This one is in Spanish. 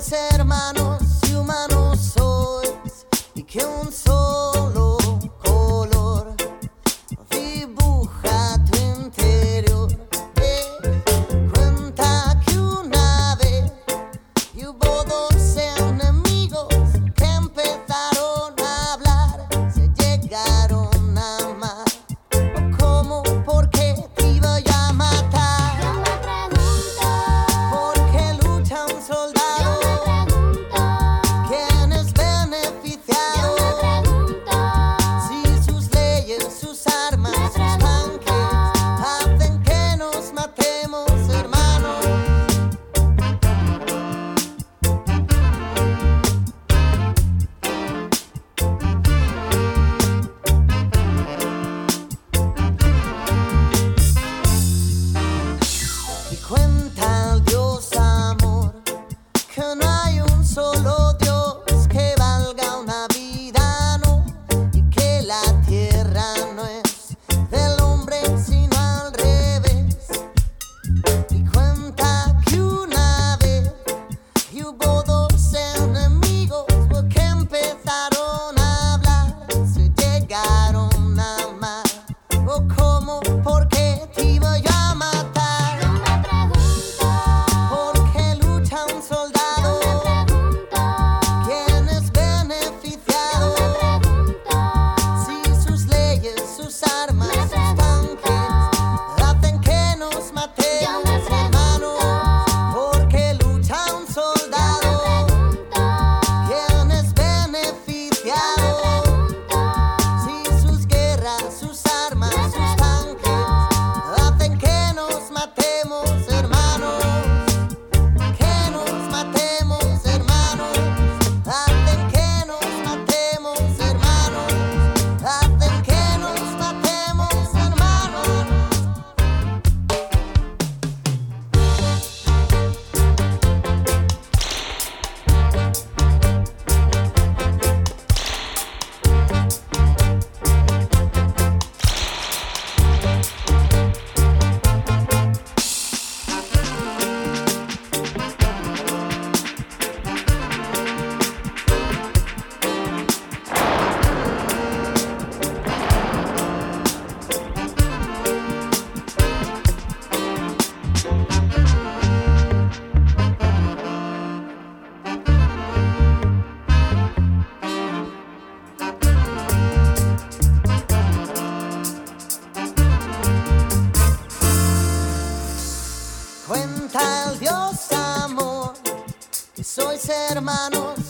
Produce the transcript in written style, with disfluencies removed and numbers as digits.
sois hermanos y humanos sois, y que un solo color dibuja tu interior. Cuenta que una vez y hubo dos enemigos que empezaron a hablar, se llegaron a amar. ¿Cómo? ¿Por qué te iba yo a matar? Yo me pregunto, ¿Por qué lucha un soldado? yo me pregunto, ¿Quién es yo beneficiado? me pregunto, Si sus leyes, sus armas, sus tanques hacen que nos matemos, hermanos. Y cuenta el Dios amor que no hay un solo Dios que valga una vida, no, y que la tierra no es del hombre sino al revés. Y cuenta que una vez y hubo dos enemigos que empezaron a hablar, se llegaron a amar. ¿O cómo? ¿Por qué te iba yo a matar? yo me pregunto, ¿Por qué lucha un soldado? yo me pregunto, ¿Quién es yo beneficiado? me pregunto, Si sus leyes, sus armas, sus tanques hacen que nos matemos, hermanos. ¿Por qué lucha un soldado? ¿Quién es beneficiado? Si sus guerras, sus armas, sus tanques hacen que nos matemos, hermanos. Que nos matemos, hermanos. Hacen que nos matemos, hermanos. Hacen que nos matemos, hermanos. Cuenta el Dios amor que sois hermanos